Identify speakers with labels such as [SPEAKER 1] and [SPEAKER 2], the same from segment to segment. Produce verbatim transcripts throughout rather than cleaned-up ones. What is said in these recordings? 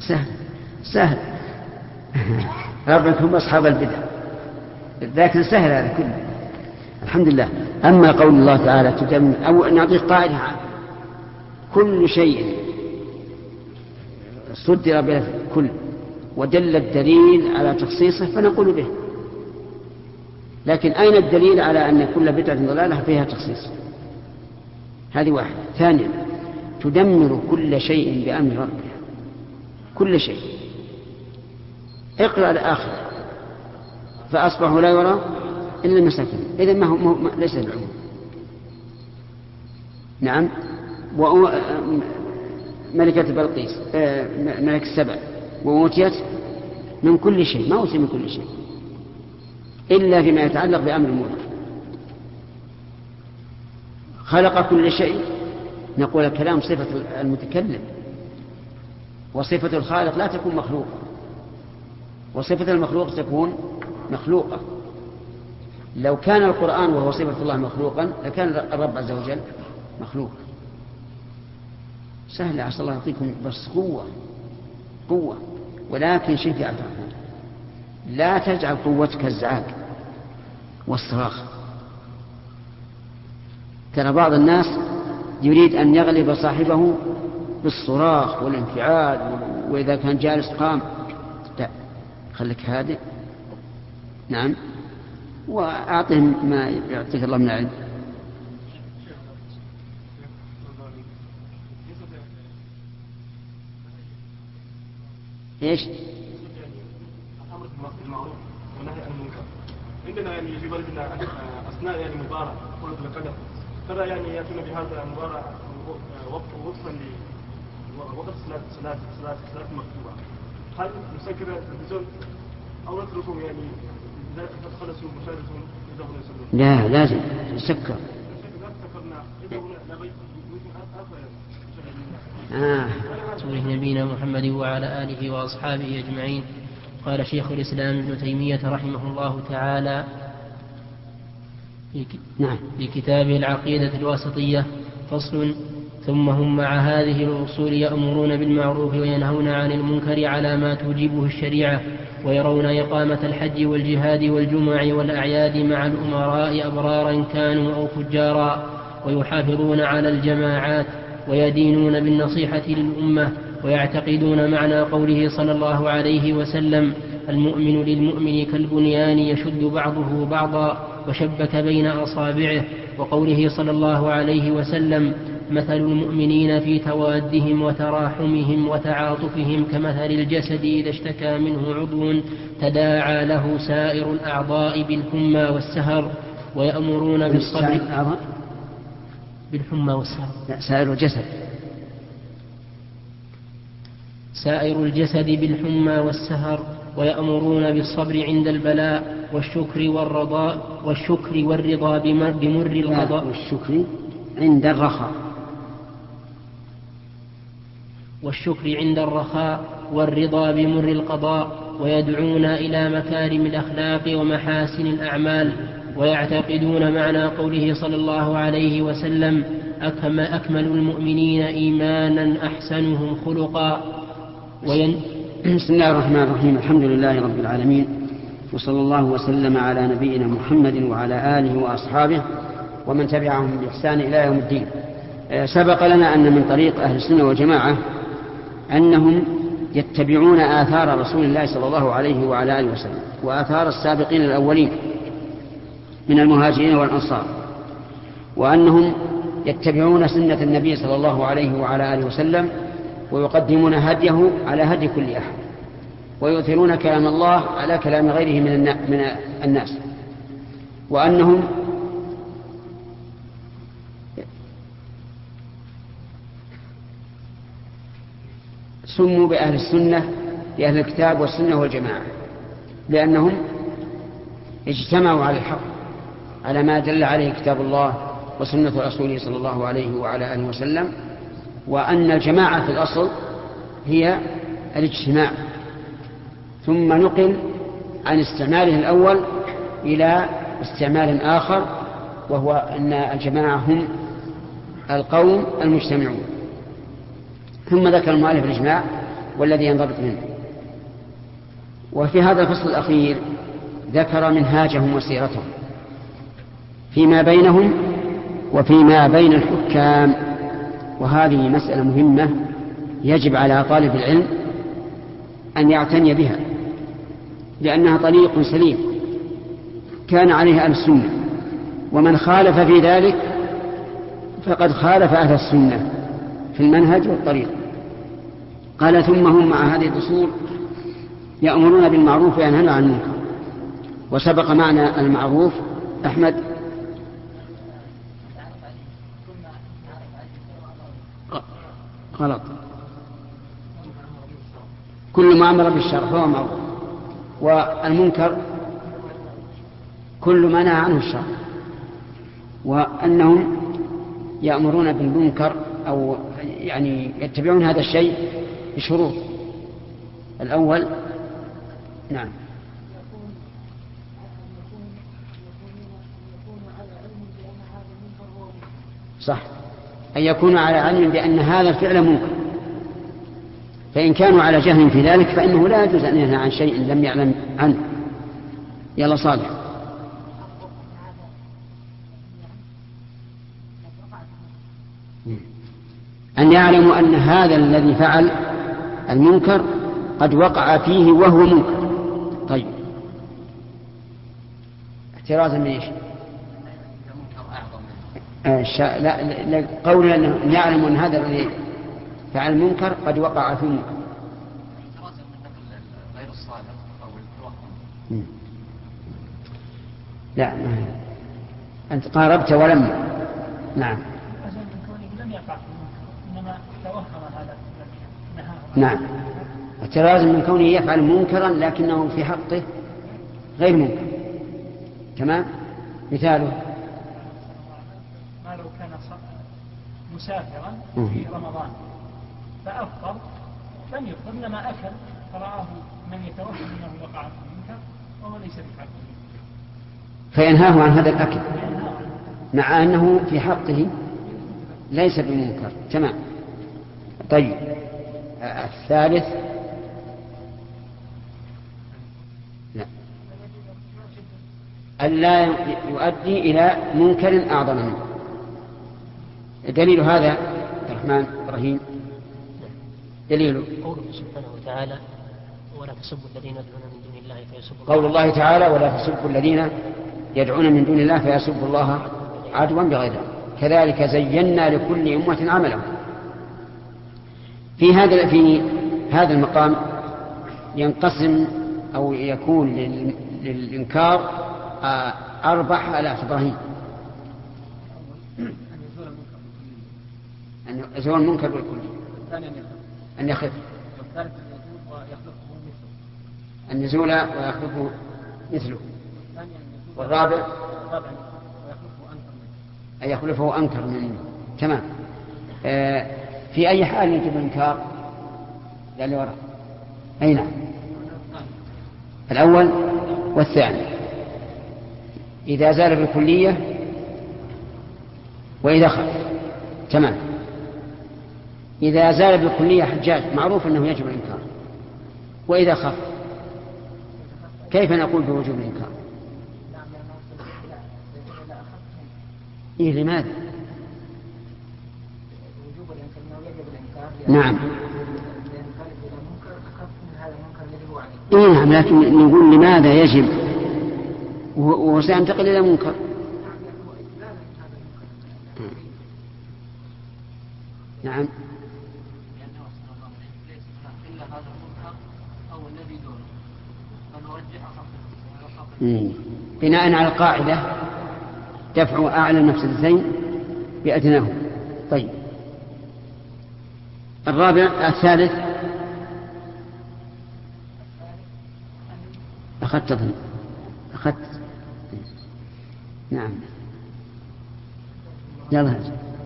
[SPEAKER 1] سهل سهل ربك هم أصحاب البدع، لكن سهل هذا كله الحمد لله. أما قول الله تعالى تدمر، أو نعطيك قاعدة، كل شيء صدر به كل ودل الدليل على تخصيصه فنقول به، لكن أين الدليل على أن كل بدعة ضلالة فيها تخصيص؟ هذه واحدة. ثانيا تدمر كل شيء بأمر ربها، كل شيء. اقرأ الآخر فأصبحوا لا يرى إلا المساكين، إذن ما هو ما ليس العموم. نعم. وملكة بلقيس ملك السبع وأوتيت من كل شيء، ما أوتي من كل شيء إلا فيما يتعلق بأمر الملك. خلق كل شيء، نقول الكلام صفة المتكلم، وصفة الخالق لا تكون مخلوقة، وصفة المخلوق تكون مخلوقة. لو كان القرآن وهو صفة الله مخلوقا لكان الرب عز وجل مخلوق. سهل، عسى الله يعطيكم بس قوة قوة. ولكن شيء في أعتقد لا تجعل قوتك الزعاج والصراخ. ترى بعض الناس يريد أن يغلب صاحبه بالصراخ والانفعال، وإذا كان جالس قام. لا، خليك هادئ. نعم. وأعطهم ما يعطيك الله من العلم. ايش؟
[SPEAKER 2] الامر بالمعروف والنهي عن المنكر عندنا يعني في بلدنا اثناء يعني مباراه كره القدم، ترى يعني ياتون بهذا المباراه وقت وقفا لوقت صلاه صلاه صلاه صلاه مكتوبه. هل نسكر التلفزيون او نتركهم يعني اذا خلصوا مشاهدتهم يذهبون يصلون؟
[SPEAKER 1] لا، لازم نسكر.
[SPEAKER 3] آه. نبينا محمد وعلى آله وأصحابه أجمعين. قال شيخ الإسلام ابن تيمية رحمه الله تعالى في كتابه العقيدة الواسطية: فصل: ثم هم مع هذه الأصول يأمرون بالمعروف وينهون عن المنكر على ما توجبه الشريعة، ويرون إقامة الحج والجهاد والجمع والأعياد مع الأمراء أبرارا كانوا أو فجارا، ويحافظون على الجماعات، ويدينون بالنصيحة للأمة، ويعتقدون معنى قوله صلى الله عليه وسلم: المؤمن للمؤمن كالبنيان يشد بعضه بعضا وشبك بين أصابعه، وقوله صلى الله عليه وسلم: مثل المؤمنين في توادهم وتراحمهم وتعاطفهم كمثل الجسد إذا اشتكى منه عضو تداعى له سائر الأعضاء بالحمى والسهر، ويأمرون بالصبر. بالحمى والسهر.
[SPEAKER 1] لا، سائر الجسد.
[SPEAKER 3] سائر الجسد بالحمى والسهر، ويأمرون بالصبر عند البلاء والشكر والرضاء والشكر والرضا بمر, بمر القضاء.
[SPEAKER 1] والشكر عند الرخاء.
[SPEAKER 3] والشكر عند الرخاء والرضا بمر القضاء، ويدعون إلى مكارم الأخلاق ومحاسن الأعمال، ويعتقدون معنى قوله صلى الله عليه وسلم: أكمل المؤمنين إيمانا أحسنهم خلقا. وين...
[SPEAKER 1] بسم الله الرحمن الرحيم. الحمد لله رب العالمين، وصلى الله وسلم على نبينا محمد وعلى آله وأصحابه ومن تبعهم بإحسان إلى يوم الدين. سبق لنا أن من طريق أهل السنة والجماعة أنهم يتبعون آثار رسول الله صلى الله عليه وعلى آله وسلم وآثار السابقين الأولين من المهاجرين والأنصار، وأنهم يتبعون سنة النبي صلى الله عليه وعلى آله وسلم ويقدمون هديه على هدي كل أحد، ويؤثرون كلام الله على كلام غيره من الناس، وأنهم سموا بأهل السنة بأهل الكتاب والسنة والجماعة، لأنهم اجتمعوا على الحق على ما دل عليه كتاب الله وسنة رسوله صلى الله عليه وعلى آله وسلم، وأن الجماعة في الأصل هي الاجتماع، ثم نقل عن استعماله الأول إلى استعمال آخر، وهو أن الجماعة هم القوم المجتمعون. ثم ذكر المؤلف الإجماع والذي ينضبط منه. وفي هذا الفصل الأخير ذكر منهاجهم وسيرتهم فيما بينهم وفيما بين الحكام، وهذه مسألة مهمة يجب على طالب العلم أن يعتني بها، لأنها طريق سليم كان عليه أهل السنة، ومن خالف في ذلك فقد خالف أهل السنة في المنهج والطريق. قال ثم هم مع هذه الأصول يأمرون بالمعروف وينهون عن المنكر. وسبق معنى المعروف أحمد غلط، كل ما أمر بالشرع فهو معروف، والمنكر كل ما نهى عنه الشرع. وأنهم يأمرون بالمنكر أو يعني يتبعون هذا الشيء بشروط. الأول نعم صح، أن يكونوا على علم بأن هذا الفعل منكر، فإن كانوا على جهل في ذلك فإنه لا يجوز أن ينهى عن شيء لم يعلم عنه. يلا صالح. أن يعلموا أن هذا الذي فعل المنكر قد وقع فيه وهو منكر. طيب احترازا من ايش؟ لا, لا قولنا أن يعلم أن هذا الذي فعل المنكر قد وقع في منكر. لا أنت قاربت ولما نعم نعم اعتراض من كونه يفعل منكرا لكنه في حقه غير منكر. تمام. مثاله
[SPEAKER 4] ما لو كان مسافرا في رمضان فأفطر لم يفطر لما أكل فرآه من يتوهم أنه وقع في المنكر وهو ليس بحقه
[SPEAKER 1] فينهاه عن هذا الأكل مع أنه في حقه ليس بمنكر. تمام. طيب الثالث لا ألا يؤدي إلى منكر أعظم منه. دليل هذا عبد الرحمن إبراهيم دليله
[SPEAKER 3] قوله سبحانه وتعالى ولا تسبوا الذين يدعون من دون الله فيسبوا
[SPEAKER 1] قول الله تعالى ولا تسبوا الذين يدعون من دون الله فيسبوا الله عدوا بغير علم كذلك زينا لكل أمة عملهم. في هذا في هذا المقام ينقسم أو يكون للإنكار أربع حالات. إبراهيم أن يزول المنكر بالكل، أن يخف، أن يزول ويخلفه مثله، والرابع أن يخلفه أنكر منه. تمام. آه في أي حال يجب الإنكار؟ يعني وراء أي نعم الأول والثاني إذا زال بالكلية وإذا خف. تمام. إذا زال بالكلية حجاج معروف أنه يجب الإنكار، وإذا خف كيف نقول بوجوب الإنكار؟ إيه لماذا؟ نعم إيه نعم لكن نقول لماذا يجب وسينتقل إلى منكر. نعم بناء على القاعدة دفع أعلى المفسدتين بأدناه. طيب الرابع الثالث أخذت أظن أخذت نعم يلا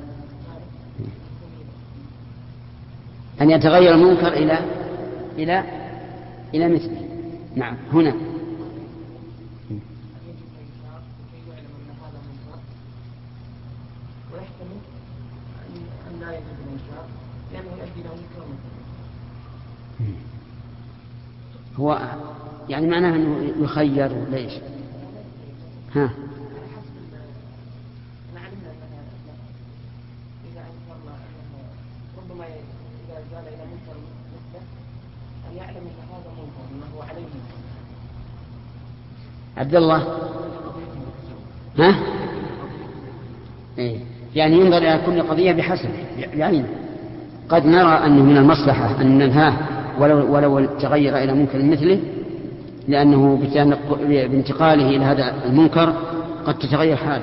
[SPEAKER 1] أن يتغير المنكر إلى إلى إلى مثله. نعم هنا هو يعني معناه أنه يخير ليش؟ ها؟
[SPEAKER 5] ربما إذا زال إلى منكر مثله أن يعلم أن هذا منكر أنه عليه منكر.
[SPEAKER 1] عبد الله ها؟ إيه؟ يعني ينظر إلى كل قضية بحسب يعني قد نرى أنه من المصلحة أن ننهاه ولو, ولو تغير إلى منكر مثله، لأنه بانتقاله إلى هذا المنكر قد تتغير حاله،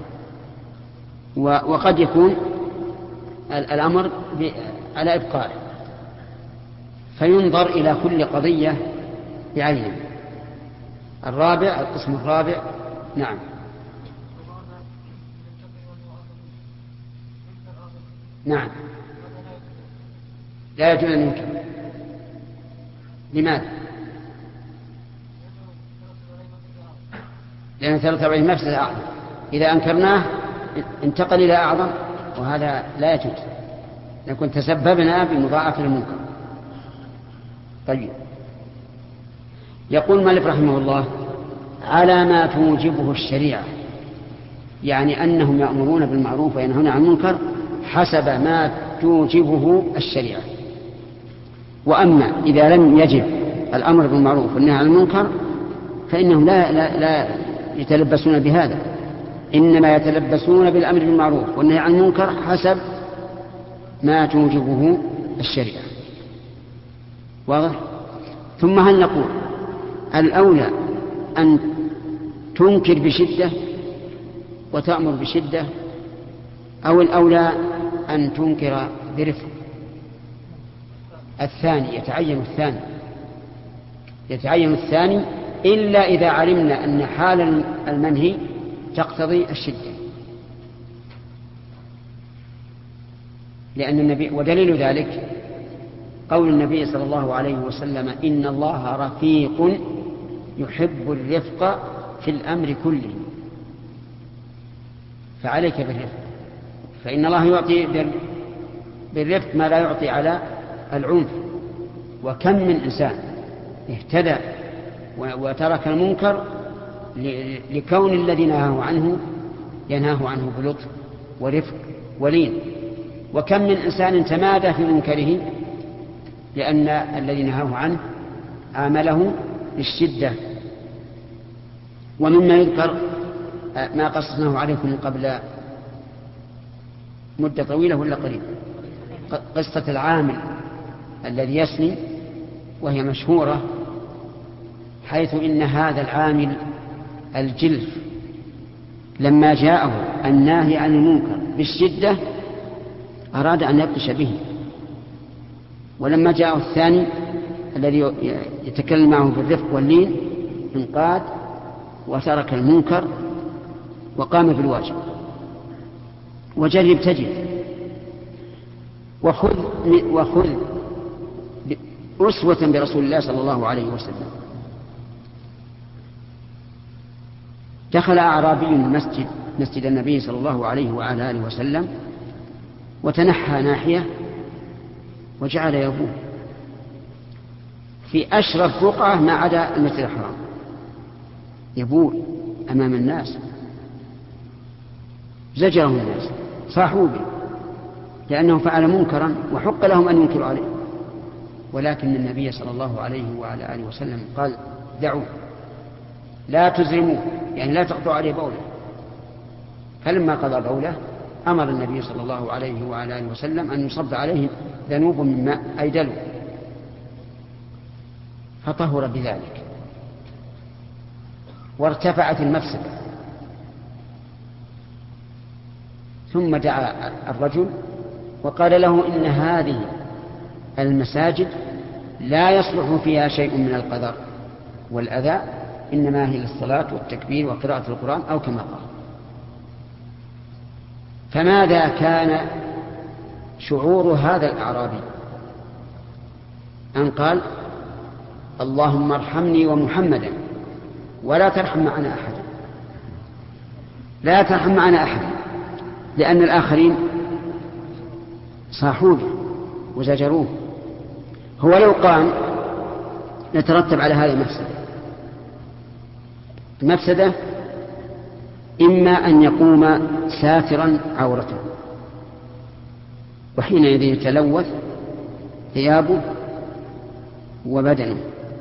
[SPEAKER 1] وقد يكون الأمر على إبقائه، فينظر إلى كل قضية بعينه. الرابع القسم الرابع نعم نعم لا يجوز أن ينكر. لماذا؟ لأن ثلاثة وأربعين مفسدة أعظم، إذا أنكرناه انتقل إلى أعظم، وهذا لا يجوز، نكون تسببنا بمضاعفة المنكر. طيب، يقول مالك رحمه الله على ما توجبه الشريعة، يعني أنهم يأمرون بالمعروف وينهون عن المنكر حسب ما توجبه الشريعة. وأما إذا لم يجب الأمر بالمعروف والنهي عن المنكر فإنهم لا, لا, لا يتلبسون بهذا، إنما يتلبسون بالأمر بالمعروف والنهي عن المنكر حسب ما توجبه الشريعة. واضح؟ ثم هل نقول الأولى أن تنكر بشدة وتأمر بشدة، أو الأولى أن تنكر برفق؟ الثاني يتعين الثاني يتعين الثاني إلا إذا علمنا أن حال المنهي تقتضي الشدة. لأن النبي ودليل ذلك قول النبي صلى الله عليه وسلم إن الله رفيق يحب الرفق في الأمر كله، فعليك بالرفق، فإن الله يعطي بالرفق ما لا يعطي على العنف. وكم من إنسان اهتدى وترك المنكر لكون الذي نهاه عنه ينهاه عنه بلطف ورفق ولين، وكم من إنسان تمادى في منكره لأن الذي نهاه عنه عامله بالشدة. ومما يذكر ما قصصناه عليكم من قبل مدة طويلة ولا قريبة، قصة العامل الذي يسني، وهي مشهورة، حيث إن هذا العامل الجلف لما جاءه الناهي عن المنكر بالشدة أراد أن يبطش به، ولما جاءه الثاني الذي يتكلم معه بالرفق واللين انقاد وترك المنكر وقام بالواجب. وجرب تجد، وخذ وخذ أسوة برسول الله صلى الله عليه وسلم. دخل أعرابي المسجد مسجد النبي صلى الله عليه وعلى آله وسلم وتنحى ناحية وجعل يبول في أشرف بقعة ما عدا المسجد الحرام، يبول أمام الناس. زجره الناس، صاحوا به، لأنه فعل منكرا وحق لهم أن ينكروا عليه، ولكن النبي صلى الله عليه وعلى آله وسلم قال دعوه لا تزرموه، يعني لا تقطعوا عليه بوله. فلما قضى بوله أمر النبي صلى الله عليه وعلى آله وسلم أن يصب عليه ذنوب من ماء أي دلو، فطهر بذلك وارتفعت المفسدة. ثم دعا الرجل وقال له إن هذه المساجد لا يصلح فيها شيء من القدر والأذى، إنما هي للصلاة والتكبير وقراءة القرآن أو كما قال. فماذا كان شعور هذا الأعرابي؟ أن قال اللهم ارحمني ومحمدا ولا ترحم معنا أحدا، لا ترحم معنا أحدا، لأن الآخرين صاحوا به وزجروه. هو لو قام يترتب على هذه المفسدة. المفسدة إما أن يقوم ساترا عورته، وحينئذ يتلوث ثيابه وبدنه،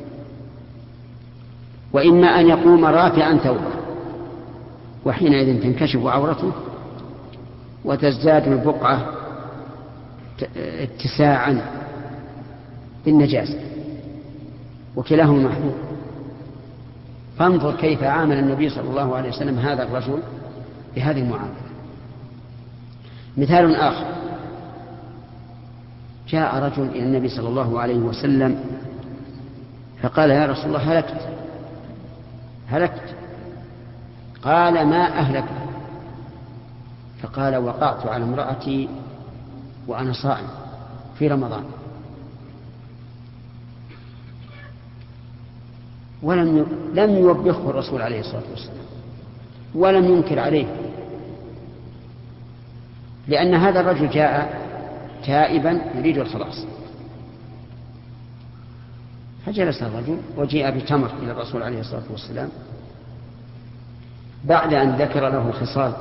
[SPEAKER 1] وإما أن يقوم رافعا ثوبه، وحينئذ تنكشف عورته وتزداد البقعة اتساعا بالنجاسة، وكلاهما محظور. فانظر كيف عامل النبي صلى الله عليه وسلم هذا الرجل بهذه المعاملة. مثال آخر، جاء رجل إلى النبي صلى الله عليه وسلم فقال: يا رسول الله، هلكت هلكت قال: ما أهلك؟ فقال: وقعت على امرأتي وأنا صائم في رمضان. ولم لم يوبخه الرسول عليه الصلاة والسلام ولم ينكر عليه، لأن هذا الرجل جاء تائبا يريد الخلاص. فجلس الرجل وجيء بتمر إلى الرسول عليه الصلاة والسلام بعد أن ذكر له خصال.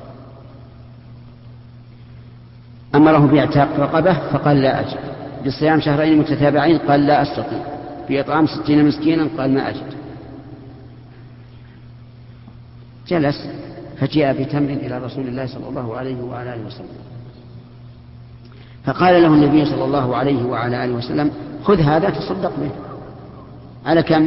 [SPEAKER 1] أمره باعتاق رقبة فقال: لا أجد. بصيام شهرين متتابعين قال: لا أستطيع. بإطعام ستين مسكينا قال: ما أجد. جلس فجاء بتمر إلى رسول الله صلى الله عليه وعلى آله وسلم، فقال له النبي صلى الله عليه وعلى آله وسلم: خذ هذا تصدق به. على كم؟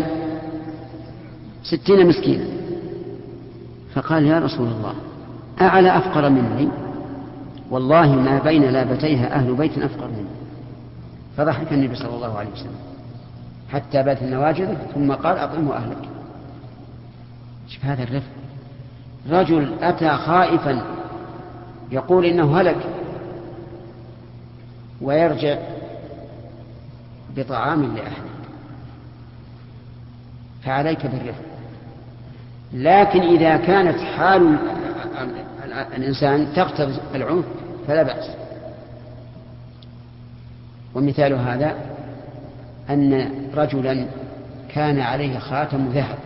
[SPEAKER 1] ستين مسكينا. فقال: يا رسول الله، أعلى أفقر مني؟ والله ما بين لابتيها أهل بيت أفقر مني. فضحك النبي صلى الله عليه وسلم حتى بات النواجذ، ثم قال: أطعمه أهلك. شوف هذا الرفق، رجل أتى خائفا يقول إنه هلك ويرجع بطعام لأهله. فعليك بالرفق. لكن إذا كانت حال الإنسان تقتضي العنف فلا بأس. ومثال هذا أن رجلا كان عليه خاتم ذهب،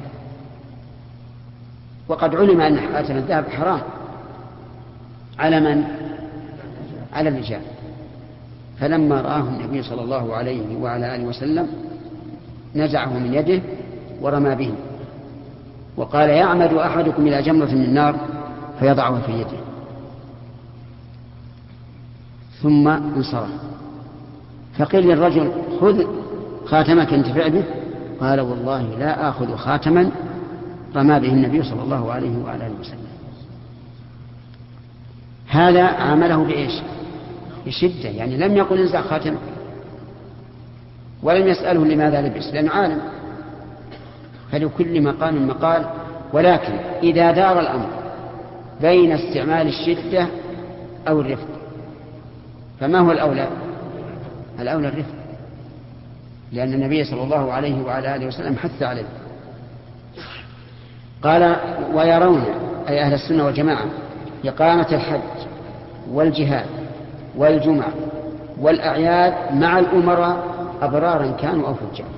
[SPEAKER 1] وقد علم أن خاتم الذهب حرام على من؟ على الرجال. فلما رآه النبي صلى الله عليه وعلى آله وسلم نزعه من يده ورمى به، وقال: يعمد أحدكم إلى جمرة من النار فيضعها في يده. ثم انصرف. فقيل للرجل: خذ خاتمك انتفع به. قال: والله لا آخذ خاتما رمى به النبي صلى الله عليه وعلى آله وسلم. هذا عامله بإيش؟ بشدة، يعني لم يقل انزع خاتمك، ولم يسأله لماذا لبس، لأنه عالم. فلكل مقام مقال. ولكن إذا دار الأمر بين استعمال الشدة أو الرفق، فما هو الأولى؟ الأولى الرفق، لأن النبي صلى الله عليه وعلى آله وسلم حث عليه. قال: ويرون أي أهل السنة والجماعة إقامة الحج والجهاد والجمعة والأعياد مع الأمراء أبرارا كانوا أو فجارا.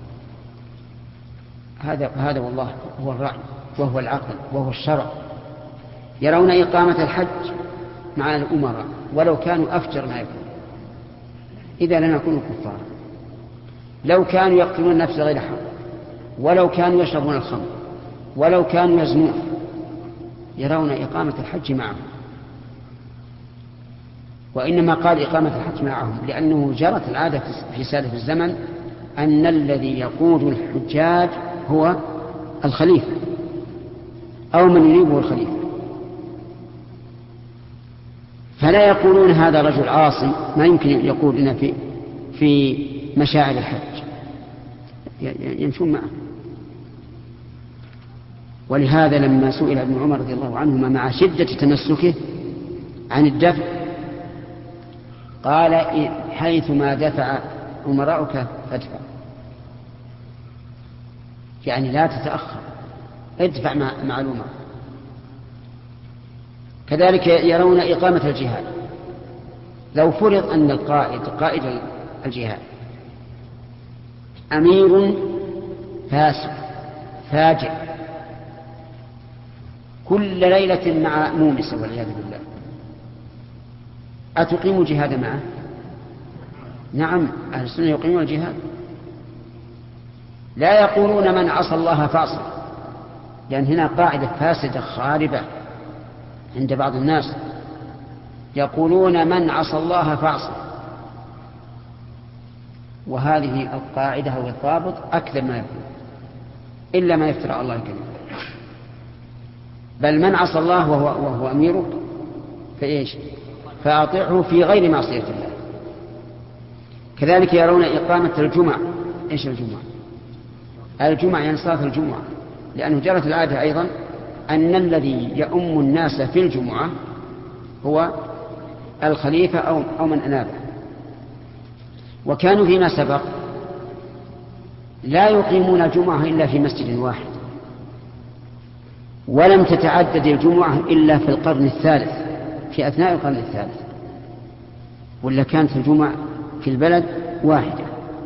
[SPEAKER 1] هذا هذا والله هو الرعي وهو العقل وهو الشرع. يرون إقامة الحج مع الأمراء ولو كانوا أفجر ما يكون، إذا لم يكونوا كفارا، لو كانوا يقتلون النفس غير حق، ولو كانوا يشربون الخمر، ولو كانوا يزنون، يرون إقامة الحج معهم. وإنما قال إقامة الحج معهم لأنه جرت العادة في سالف الزمن أن الذي يقود الحجاج هو الخليفة أو من يريبه الخليفة، فلا يقولون هذا رجل عاصي ما يمكن يقول إن في في مشاعر الحج، يمشون معه. ولهذا لما سئل ابن عمر رضي الله عنهما مع شدة تمسكه عن الدفع قال: حيثما دفع أمراؤك فادفع، يعني لا تتأخر، ادفع مع الأمراء. كذلك يرون إقامة الجهاد. لو فرض أن القائد قائد الجهاد أمير فاسق فاجر كل ليلة مع مومسة والعياذ بالله، أتقيم الجهاد معه؟ نعم، أهل السنة يقيمون الجهاد. لا يقولون من عصى الله فاصل، لأن هنا قاعدة فاسدة خاربة عند بعض الناس، يقولون من عصى الله فاصل، وهذه القاعدة أو الضابط أكثر ما يكون إلا ما يفترى على الله الكريم. بل من عصى الله وهو, وهو أميرك فإيش؟ فأطيعه في غير معصية الله. كذلك يرون إقامة الجمعة. إيش الجمعة؟ الجمعة يعني صلاة الجمعة، لأنه جرت العادة أيضا أن الذي يؤم الناس في الجمعة هو الخليفة أو, أو من أنابه. وكانوا فيما سبق لا يقيمون الجمعة إلا في مسجد واحد، ولم تتعدد الجمعة إلا في القرن الثالث، في أثناء القرن الثالث، ولا كانت الجمعة في البلد واحدة.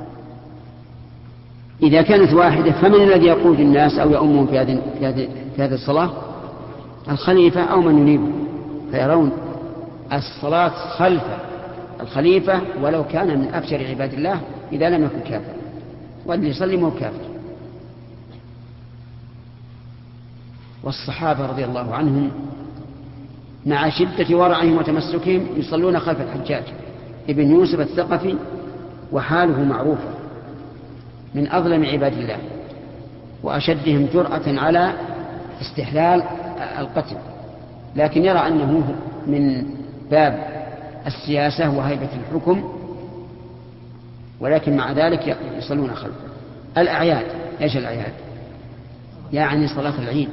[SPEAKER 1] إذا كانت واحدة فمن الذي يقود الناس أو يؤمهم في هذه في هذه الصلاة؟ الخليفة أو من ينيبه، فيرون الصلاة خلف الخليفة ولو كان من أبشر عباد الله إذا لم يكن كافر، واللي يصلي مو كافر. والصحابة رضي الله عنهم مع شدة ورعهم وتمسكهم يصلون خلف الحجاج ابن يوسف الثقفي، وحاله معروفة، من أظلم عباد الله وأشدهم جرأة على استحلال القتل، لكن يرى أنه من باب السياسة وهيبة الحكم، ولكن مع ذلك يصلون خلفه. الأعياد، إيش الأعياد؟ يعني صلاة العيد.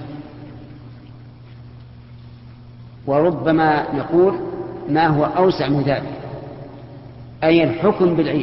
[SPEAKER 1] وربما نقول ما هو أوسع من ذلك، أي الحكم بالعيد،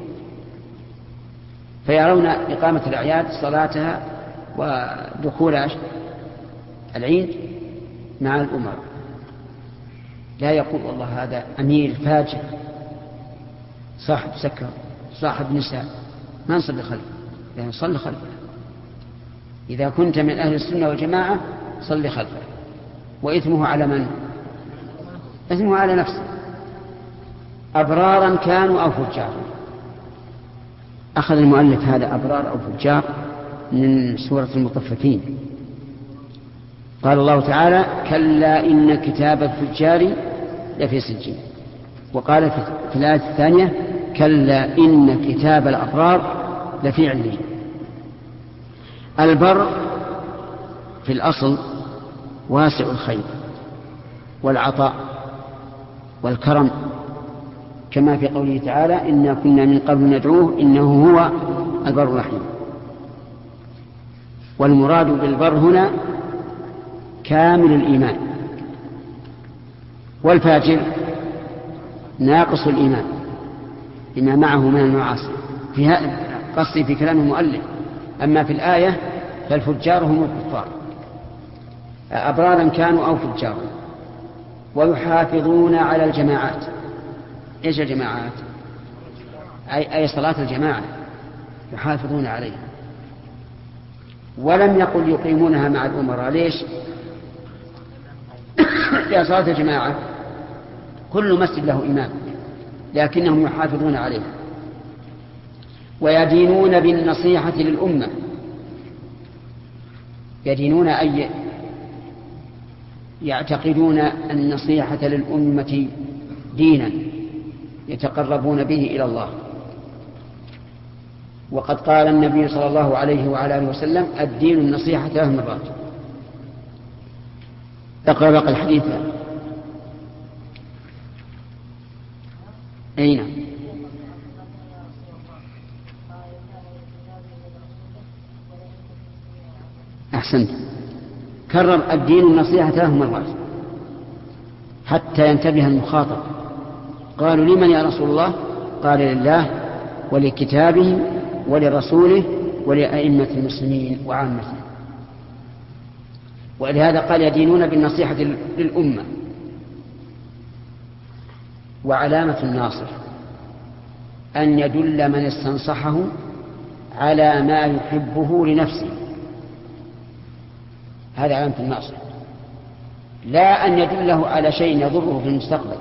[SPEAKER 1] فيرون إقامة الأعياد صلاتها ودخول العيد مع الأمر. لا يقول والله هذا أمير فاجر صاحب سكر صاحب نساء ما نصلي خلفه، يعني صلي خلفه. إذا كنت من أهل السنة والجماعة صلي خلفه، وإثمه على من؟ إثمه على نفسه، أبرارا كانوا أو فجارا. أخذ المؤلف هذا أبرار أو فجار من سورة المطففين. قال الله تعالى: كلا إن كتاب الفجار لفي سجين. وقال في الآية الثانية: كلا إن كتاب الأبرار لفي عليين. البر في الأصل واسع الخير والعطاء والكرم، كما في قوله تعالى: إنا كنا من قبل ندعوه إنه هو البر الرحيم. والمراد بالبر هنا كامل الإيمان، والفاجر ناقص الإيمان بما معه من المعاصي، في هذا قصدي في كلام المؤلف. أما في الآية فالفجار هم الكفار، أبرارا كانوا أو فجارا. ويحافظون على الجماعات. إيش الجماعات؟ أي, أي صلاة الجماعة يحافظون عليها. ولم يقل يقيمونها مع الأمراء. ليش؟ في صلاة الجماعة كل مسجد له إمام، لكنهم يحافظون عليه. ويدينون بالنصيحة للأمة. يدينون أي يعتقدون النصيحة للأمة دينا يتقربون به إلى الله. وقد قال النبي صلى الله عليه وعلى آله وسلم: الدين النصيحة ثلاث مرات. اقرأ بقى الحديث. أين؟ أحسنت. كرر الدين النصيحة ثلاث مرات حتى ينتبه المخاطب. قالوا: لمن يا رسول الله؟ قال: لله ولكتابه ولرسوله ولأئمة المسلمين وعامته. ولهذا قال: يدينون بالنصيحة للأمة. وعلامة الناصر أن يدل من استنصحه على ما يحبه لنفسه، هذا علامة الناصح، لا أن يدله على شيء يضره في المستقبل.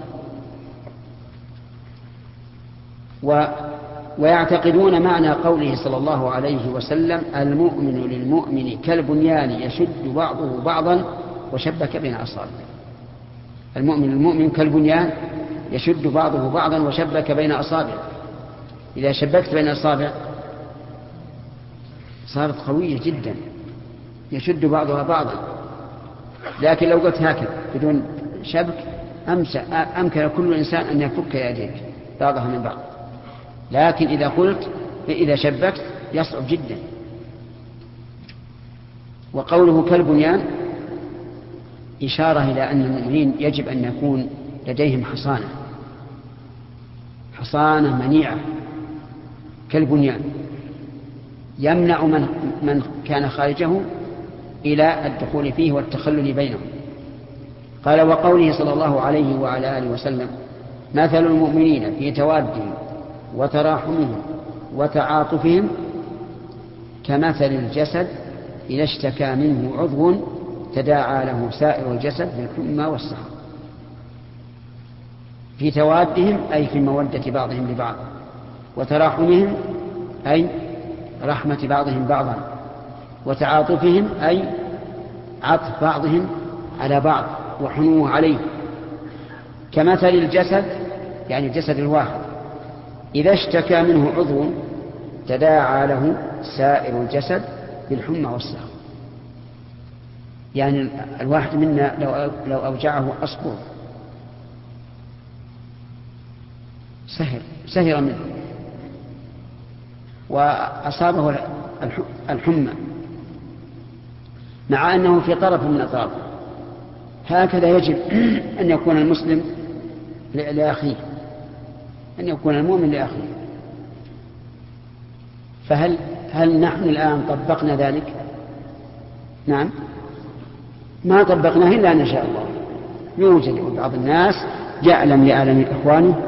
[SPEAKER 1] و ويعتقدون معنى قوله صلى الله عليه وسلم المؤمن للمؤمن كالبنيان يشد بعضه بعضا وشبك بين أصابعه. المؤمن للمؤمن كالبنيان يشد بعضه بعضا وشبك بين أصابعه. إذا شبكت بين أصابع صارت قوية جدا، يشد بعضها بعضا. لكن لو قلت هكذا بدون شبك أمكن كل إنسان أن يفك يديك بعضها من بعض، لكن إذا قلت إذا شبكت يصعب جدا. وقوله كالبنيان إشارة إلى أن المؤمنين يجب أن يكون لديهم حصانة حصانة منيعة كالبنيان يمنع من, من كان خارجه إلى الدخول فيه والتخلل بينهم. قال وقوله صلى الله عليه وعلى آله وسلم مثل المؤمنين في توادهم وتراحمهم وتعاطفهم كمثل الجسد إذا اشتكى منه عضو تداعى له سائر الجسد بالحمى والسهر. في توادهم أي في مودة بعضهم لبعض، وتراحمهم أي رحمة بعضهم بعضا، وتعاطفهم أي عطف بعضهم على بعض وحنوه عليه. كمثل الجسد يعني الجسد الواحد إذا اشتكى منه عضو تداعى له سائر الجسد بالحمى والسهر. يعني الواحد منا لو لو أوجعه أصبع سهر سهر منه وأصابه الحمى مع أنه في طرف من أطرافه. هكذا يجب أن يكون المسلم لأخيه، أن يكون المؤمن لأخيه. فهل هل نحن الآن طبقنا ذلك؟ نعم، ما طبقناه إلا أن شاء الله. يوجد بعض الناس يعلم لآلام إخوانه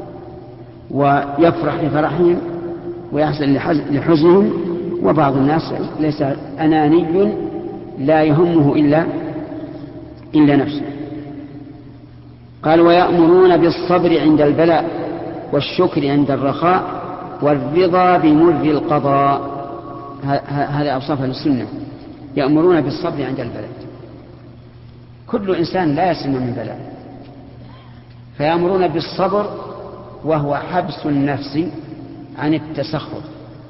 [SPEAKER 1] ويفرح لفرحهم ويحزن لحزنهم، وبعض الناس ليس أناني لا يهمه إلا إلا نفسه. قال ويأمرون بالصبر عند البلاء والشكر عند الرخاء والرضا بمر القضاء. هذا أوصاف السنة، يأمرون بالصبر عند البلاء. كل إنسان لا يسلم من بلاء، فيأمرون بالصبر وهو حبس النفس عن التسخط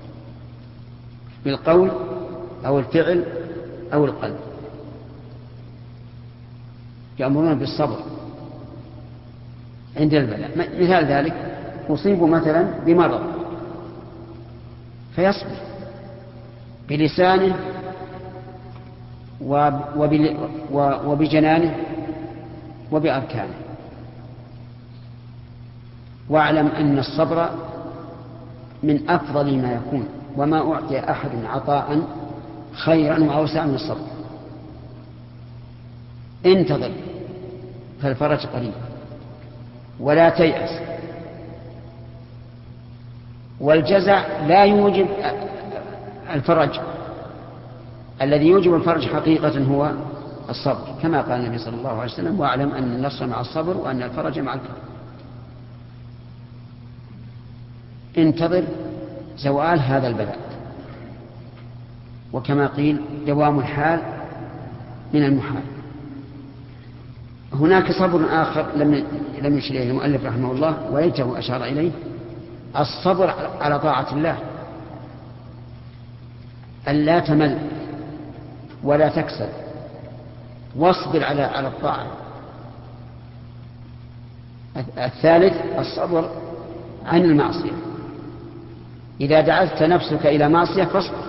[SPEAKER 1] بالقول أو الفعل أو القلب. يأمرون بالصبر عند البلاء. مثال ذلك أصيب مثلا بمرض فيصبر بلسانه وبجنانه وبأركانه. واعلم أن الصبر من أفضل ما يكون، وما أعطي أحد عطاء خيرا وأوسع من الصبر. انتظر فالفرج قريب ولا تيأس. والجزع لا يوجب الفرج، الذي يوجب الفرج حقيقة هو الصبر، كما قال النبي صلى الله عليه وسلم واعلم أن النصر مع الصبر وأن الفرج مع الكرب. انتظر زوال هذا البلاء، وكما قيل دوام الحال من المحال. هناك صبر آخر لم لم يشير إليه المؤلف رحمه الله وليته أشار إليه، الصبر على طاعة الله، أن لا تمل ولا تكسل، واصبر على على الطاعة. الثالث الصبر عن المعصية، إذا دعت نفسك إلى معصية فاصبر،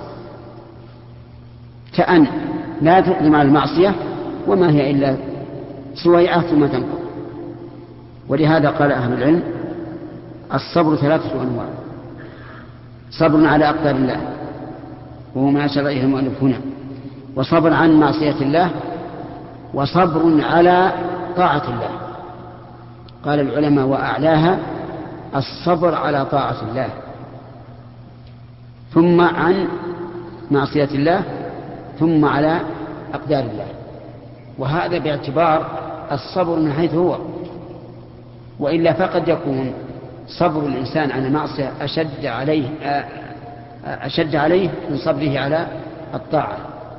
[SPEAKER 1] كأن لا تقدم على المعصية وما هي إلا سويعة ثم تنقض. ولهذا قال أهل العلم الصبر ثلاثة أنواع: صبر على أقدار الله وهو ما أشار إليه المؤلف هنا، وصبر عن معصية الله، وصبر على طاعة الله. قال العلماء وأعلاها الصبر على طاعة الله. ثم عن معصية الله ثم على أقدار الله. وهذا باعتبار الصبر من حيث هو، وإلا فقد يكون صبر الإنسان عن المعصية أشد عليه أشد عليه من صبره على الطاعة.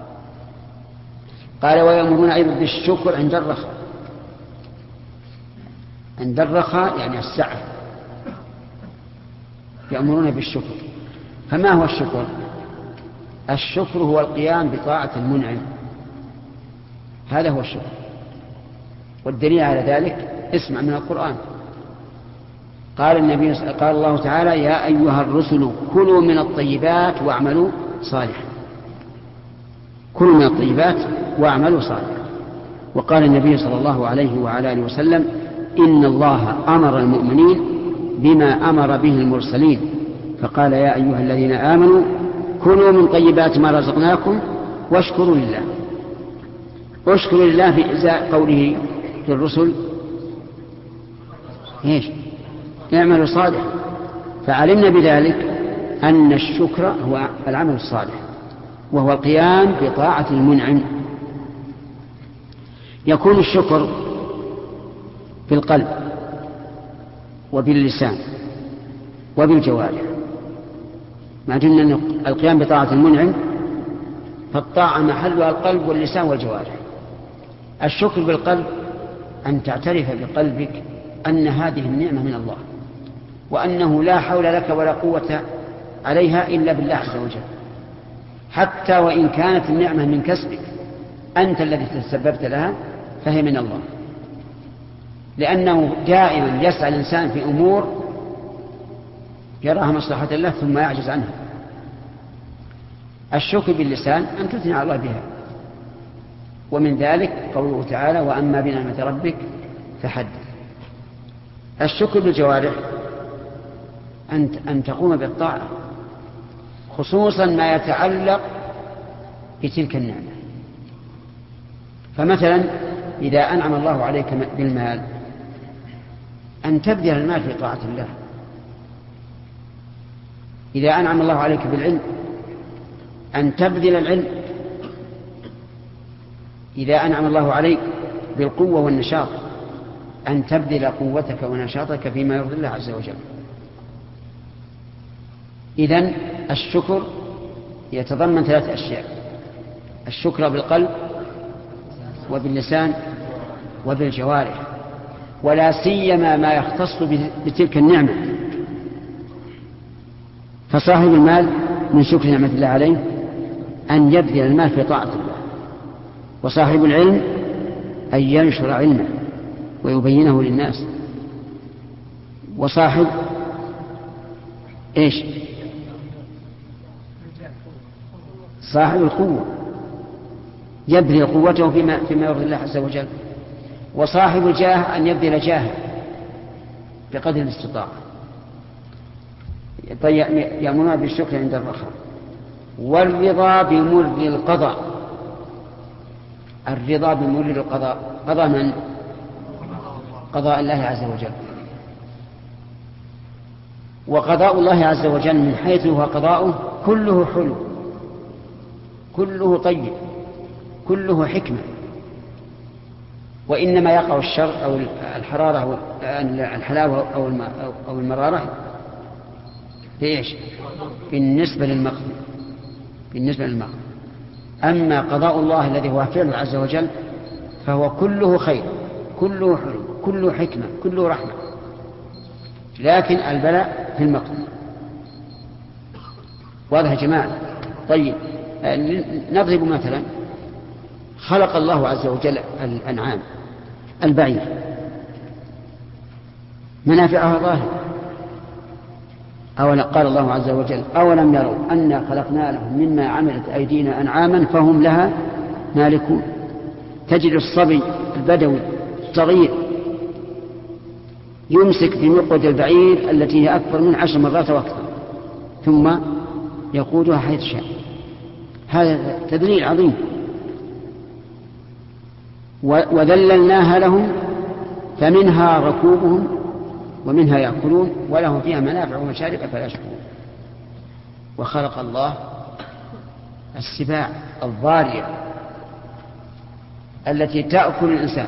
[SPEAKER 1] قال ويأمرون أيضا بالشكر عند الرخاء. عند الرخاء يعني السعة، يأمرون بالشكر. فما هو الشكر؟ الشكر هو القيام بطاعة المنعم، هذا هو الشكر. والدليل على ذلك اسمع من القرآن. قال النبي قال الله تعالى يا أيها الرسل كلوا من الطيبات واعملوا صالحا. كلوا من الطيبات واعملوا صالحا. وقال النبي صلى الله عليه وعلى آله وسلم إن الله أمر المؤمنين بما أمر به المرسلين، فقال يا أيها الذين آمنوا كلوا من طيبات ما رزقناكم واشكروا لله. اشكروا لله في إزاء قوله للرسل ايش؟ اعملوا صالحا. فعلمنا بذلك أن الشكر هو العمل الصالح، وهو القيام بطاعة المنعم. يكون الشكر بالقلب وباللسان وبالجوارح. ما دمنا أن القيام بطاعة المنعم فالطاعة محلها القلب واللسان والجوارح. الشكر بالقلب أن تعترف بقلبك أن هذه النعمة من الله، وأنه لا حول لك ولا قوة عليها إلا بالله عز وجل، حتى وإن كانت النعمة من كسبك أنت الذي تسببت لها فهي من الله. لأنه دائما يسعى الإنسان في أمور يراها مصلحة الله ثم يعجز عنها. الشكر باللسان أن تثني على الله بها، ومن ذلك قوله تعالى وأما بنعمة ربك فحدث. الشكر بالجوارح أن تقوم بالطاعة، خصوصا ما يتعلق بتلك النعمة. فمثلا إذا أنعم الله عليك بالمال أن تبذل المال في طاعة الله. إذا أنعم الله عليك بالعلم أن تبذل العلم. إذا أنعم الله عليك بالقوة والنشاط أن تبذل قوتك ونشاطك فيما يرضي الله عز وجل. إذن الشكر يتضمن ثلاث أشياء: الشكر بالقلب وباللسان وبالجوارح، ولا سيما ما يختص بتلك النعمة. فصاحب المال من شكر نعمة الله عليه أن يبذل المال في طاعة الله، وصاحب العلم أن ينشر علمه ويبينه للناس، وصاحب إيش؟ صاحب القوة يبذل قوته فيما, فيما يرضي الله عز وجل، وصاحب الجاه أن يبذل جاهه بقدر الاستطاعة. يأمرون بالشكر عند الرخاء. والرضا بمر القضاء. الرضا بمر القضاء، قضاء من؟ قضاء الله عز وجل. وقضاء الله عز وجل من حيث هو قضاؤه كله حلو، كله طيب، كله حكمة. وإنما يقع الشر أو الحرارة أو الحلاوة أو المرارة بإيش؟ بالنسبة للمقضي، بالنسبة للمقضي. أما قضاء الله الذي هو فعله عز وجل فهو كله خير، كله حلو، كله حكمة، كله رحمة. لكن البلاء في المقضي. واضح يا جماعة؟ طيب نضرب مثلا: خلق الله عز وجل الأنعام، البعير، منافعها ظاهرة. أولا قال الله عز وجل: أولم يروا أنا خلقنا لهم مما عملت أيدينا أنعاما فهم لها مالكون. تجد الصبي البدوي الصغير يمسك بمقود البعير التي هي أكبر من عشر مرات وأكثر ثم يقودها حيث شاء. هذا تدليل عظيم. وذللناها لهم فمنها ركوبهم ومنها يأكلون ولهم فيها منافع ومشارب أفلا يشكرون. وخلق الله السباع الضارية التي تأكل الإنسان،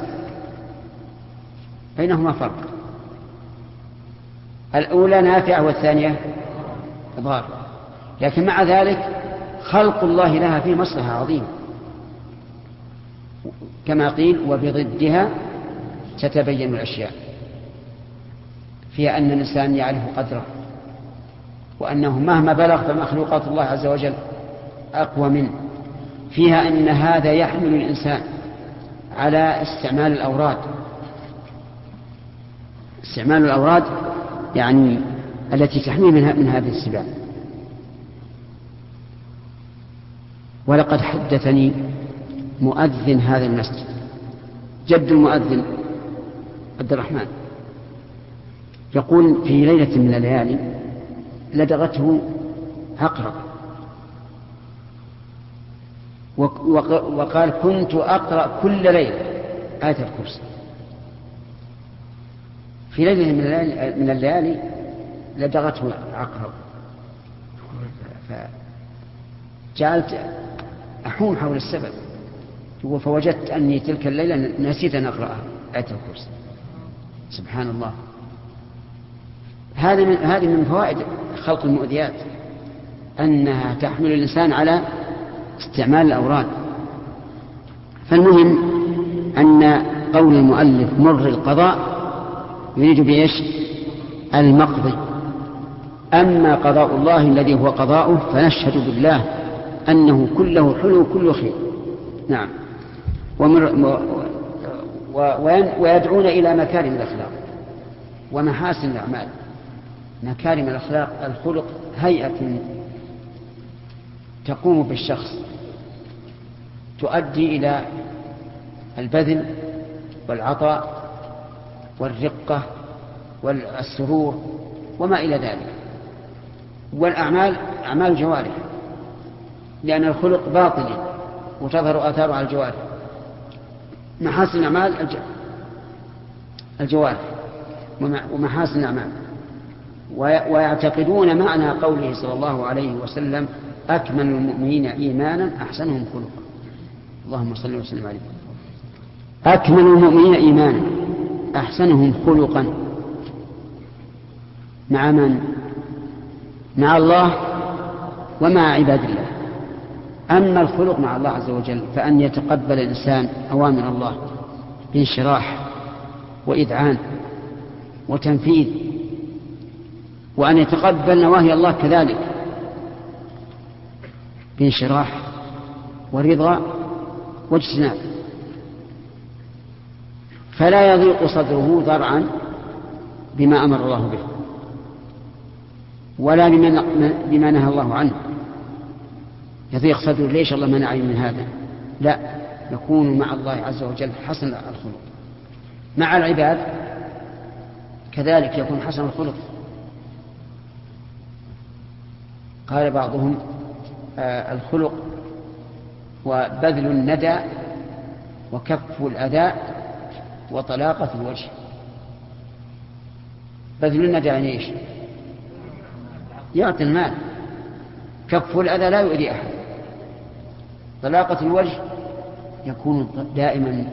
[SPEAKER 1] بينهما فرق، الأولى نافعة والثانية ضارة، لكن مع ذلك خلق الله لها فيه مصلحة عظيمة، كما قيل وبضدها تتبين الأشياء، فيها أن الإنسان يعرف قدره، وأنه مهما بلغ فمخلوقات الله عز وجل أقوى منه، فيها أن هذا يحمل الإنسان على استعمال الأوراد، استعمال الأوراد يعني التي تحميه من, من هذه السباع. ولقد حدثني مؤذن هذا المسجد، جد المؤذن عبد الرحمن، يقول في ليلة من الليالي لدغته عقرب، وقال كنت أقرأ كل ليلة آية الكرسي. في ليلة من الليالي لدغته عقرب، فجعلت أحوم حول السبب، فوجدت أني تلك الليلة نسيت أن أقرأ آية الكرسي. سبحان الله. هذه من هذه من فوائد خلق المؤذيات، أنها تحمل الإنسان على استعمال الأوراد. فالمهم أن قول المؤلف مر القضاء يريد بإيش؟ المقضي. أما قضاء الله الذي هو قضاؤه فنشهد بالله أنه كله حلو كله خير. نعم. ومر ويدعون إلى مكارم الأخلاق ومحاسن الأعمال. مكارم الأخلاق الخلق هيئة تقوم بالشخص تؤدي إلى البذل والعطاء والرقة والسرور وما إلى ذلك. والأعمال أعمال الجوارح، لأن الخلق باطل وتظهر آثاره على الجوارح. محاسن الأعمال الجوارح ومحاسن الأعمال. ويعتقدون معنى قوله صلى الله عليه وسلم أكمل المؤمنين إيمانا أحسنهم خلقا. اللهم صل وسلم عليه. أكمل المؤمنين إيمانا أحسنهم خلقا. مع من؟ مع الله ومع عباد الله. أما الخلق مع الله عز وجل فأن يتقبل الإنسان أوامر الله بانشراح وإذعان وتنفيذ، وأن يتقبل نواهي الله كذلك بانشراح ورضا واجتناب، فلا يضيق صدره ضرعا بما أمر الله به ولا بما نهى الله عنه. يضيق صدره ليش الله منعني من هذا؟ لا، يكون مع الله عز وجل حسن الخلق. مع العباد كذلك يكون حسن الخلق. قال بعضهم آه الخلق وبذل الندى وكف الأذى وطلاقة الوجه. بذل الندى يعني ايش؟ يعطي المال. كف الأذى لا يؤذي أحد. طلاقة الوجه يكون دائما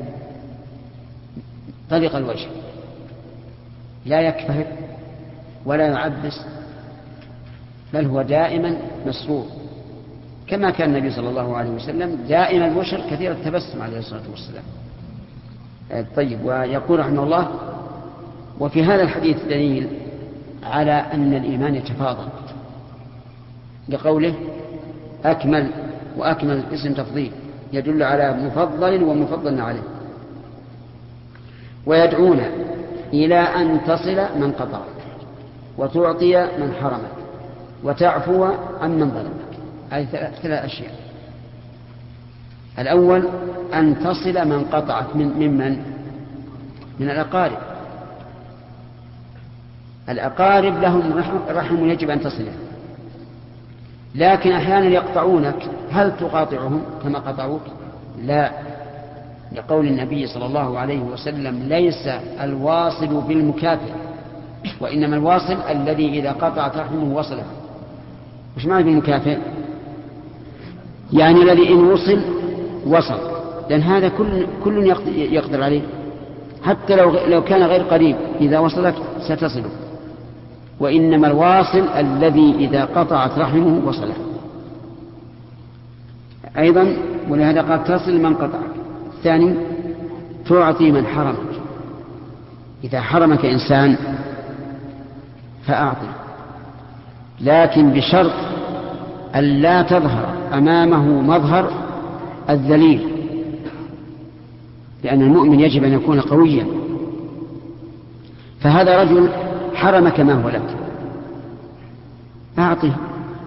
[SPEAKER 1] طلق الوجه، لا يكفهر ولا يعبس، بل هو دائما مسرور، كما كان النبي صلى الله عليه وسلم دائما البشر كثير التبسم عليه الصلاة والسلام. طيب. ويقول رحمه الله: وفي هذا الحديث دليل على أن الإيمان يتفاضل، لقوله أكمل، وأكمل اسم تفضيل يدل على مفضل ومفضل عليه. ويدعون إلى أن تصل من قطعك، وتعطي من حرمك، وتعفو عن من ظلمك. هذه ثلاث أشياء. الأول أن تصل من قطعك من ممن من الأقارب. الأقارب لهم رحم يجب أن تصله، لكن أحيانا يقطعونك، هل تقاطعهم كما قطعوك؟ لا، لقول النبي صلى الله عليه وسلم: ليس الواصل بالمكافئ، وإنما الواصل الذي إذا قطعت رحمه وصله. وش معنى بمكافئ؟ يعني الذي إن وصل وصل، لأن هذا كل كل يقدر عليه، حتى لو لو كان غير قريب إذا وصلك ستصله. وإنما الواصل الذي إذا قطعت رحمه وصله. أيضا ولهذا قال تصل من قطعك. الثاني تعطي من حرمك. إذا حرمك إنسان فأعطي، لكن بشرط أن لا تظهر أمامه مظهر الذليل، لأن المؤمن يجب أن يكون قويا. فهذا رجل حرمك ما هو لك، أعطيه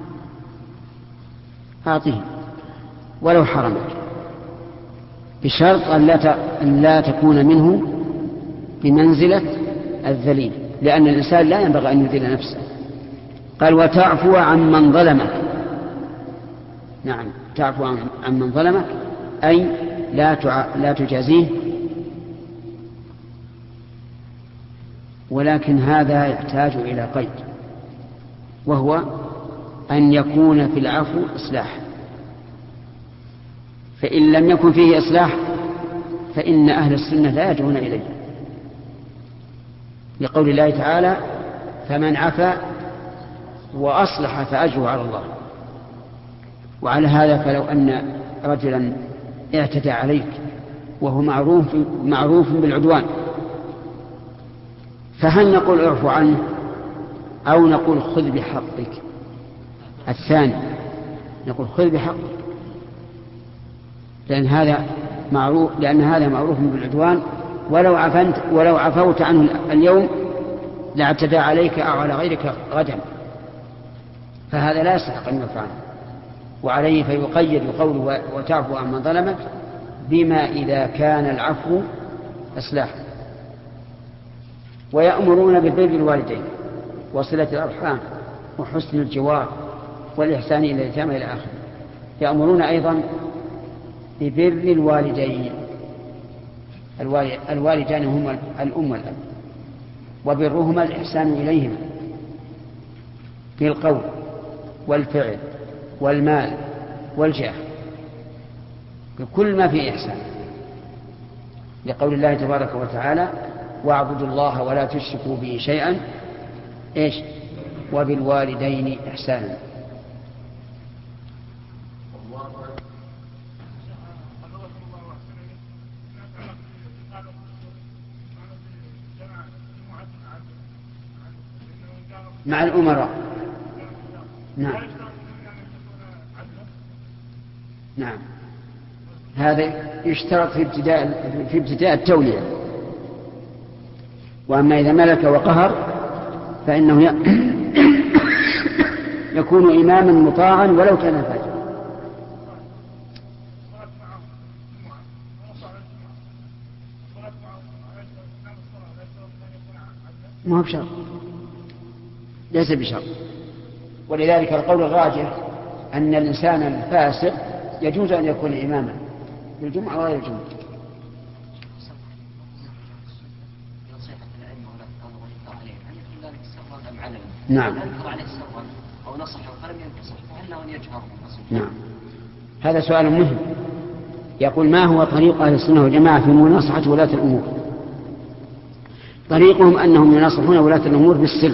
[SPEAKER 1] أعطيه ولو حرمك، بشرط أن لا تكون منه بمنزلة الذليل، لأن الإنسان لا ينبغي أن يذل نفسه. قال وتعفو عن من ظلمك. نعم، تعفو عن من ظلمك أي لا لا تجازيه، ولكن هذا يحتاج إلى قيد، وهو أن يكون في العفو إصلاح. فإن لم يكن فيه إصلاح فإن أهل السنة لا يدعون إليه، لقول الله تعالى فمن عفا وأصلح فأجره على الله. وعلى هذا فلو أن رجلا اعتدى عليك وهو معروف معروف بالعدوان، فهل نقول اعفو عنه أو نقول خذ بحقك؟ الثاني، نقول خذ بحقك، لأن هذا معروف لأن هذا معروف بالعدوان، ولو عفنت ولو عفوت عنه اليوم لاعتدى عليك أو على غيرك غدا، فهذا لا يستحق أن يعفى عنه. وعليه فيقيد قوله وتعفو عن من ظلمك بما إذا كان العفو إصلاحا. ويأمرون ببر الوالدين وصلة الأرحام وحسن الجوار والإحسان إلى اليتامى إلى آخره. يأمرون أيضا ببر الوالدين. الوالدان هما الأم والأب، وبرهما الإحسان إليهما في القول والفعل والمال والجاه، بكل ما فيه إحسان، لقول الله تبارك وتعالى واعبدوا الله ولا تشركوا به شيئا إيش وبالوالدين إحسانا. مع الأمراء. نعم نعم، هذا يشترط في ابتداء في ابتداء التولية. وأما إذا ملك وقهر فإنه يكون إماما مطاعا ولو كان فاجرا. ما هو بشرط، ليس بشرط. ولذلك القول الراجح أن الإنسان الفاسق يجوز أن يكون إماما بالجمعة وغير الجمعة. نعم. أو نصح فلم ينتصح فهل له أن يجهر؟ نعم، هذا سؤال مهم. يقول ما هو طريق أهل السنة والجماعة في مناصحة ولاة الأمور؟ طريقهم أنهم يناصحون ولاة الأمور بالسر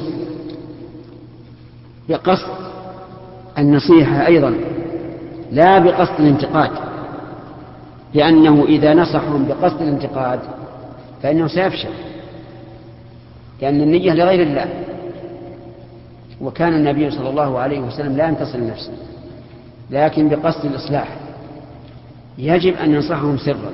[SPEAKER 1] بقصد النصيحة أيضا، لا بقصد الانتقاد، لأنه إذا نصحهم بقصد الانتقاد فإنه سيفشل، لأن النية لغير الله. وكان النبي صلى الله عليه وسلم لا ينتصر لنفسه، لكن بقصد الإصلاح. يجب أن ينصحهم سرا،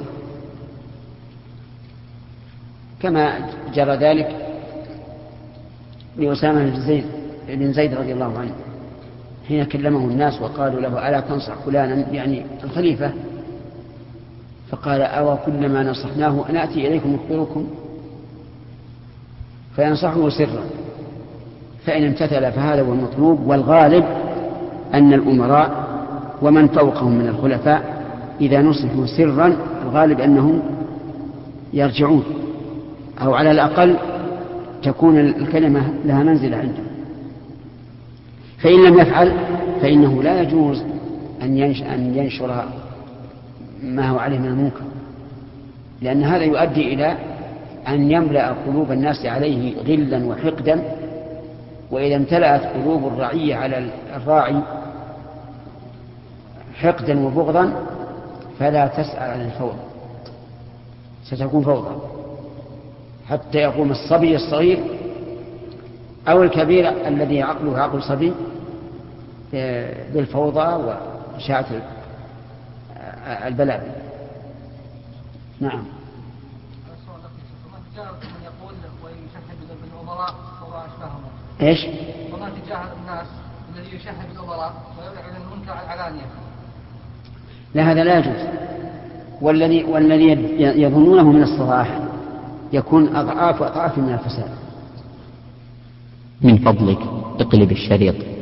[SPEAKER 1] كما جرى ذلك لأسامة بن زيد بن زيد رضي الله عنه حين كلمه الناس وقالوا له ألا تنصح فلانا يعني الخليفة، فقال أو كلما نصحناه نأتي إليكم نخبركم؟ فينصحه سرا، فإن امتثل فهذا هو المطلوب. والغالب أن الأمراء ومن فوقهم من الخلفاء إذا نصحوا سرا الغالب أنهم يرجعون، أو على الأقل تكون الكلمة لها منزلة عندهم. فإن لم يفعل فإنه لا يجوز أن ينشر ما هو عليه من المنكر، لأن هذا يؤدي إلى أن يملأ قلوب الناس عليه غلا وحقدا، وإذا امتلأت قلوب الرعية على الراعي حقدا وبغضا فلا تسأل عن الفوضى، ستكون فوضى حتى يقوم الصبي الصغير أو الكبير الذي عقله عقل صبي بالفوضى وإشاعة البلاء. نعم. ايش؟
[SPEAKER 6] وما تجاه الناس الذي يشهد الأمراء ويعلن المنكر علانية.
[SPEAKER 1] لا، هذا لا يجوز. والذي والذي يظنونه من الصلاح يكون أضعاف أضعاف من الفساد.
[SPEAKER 7] من فضلك اقلب الشريط.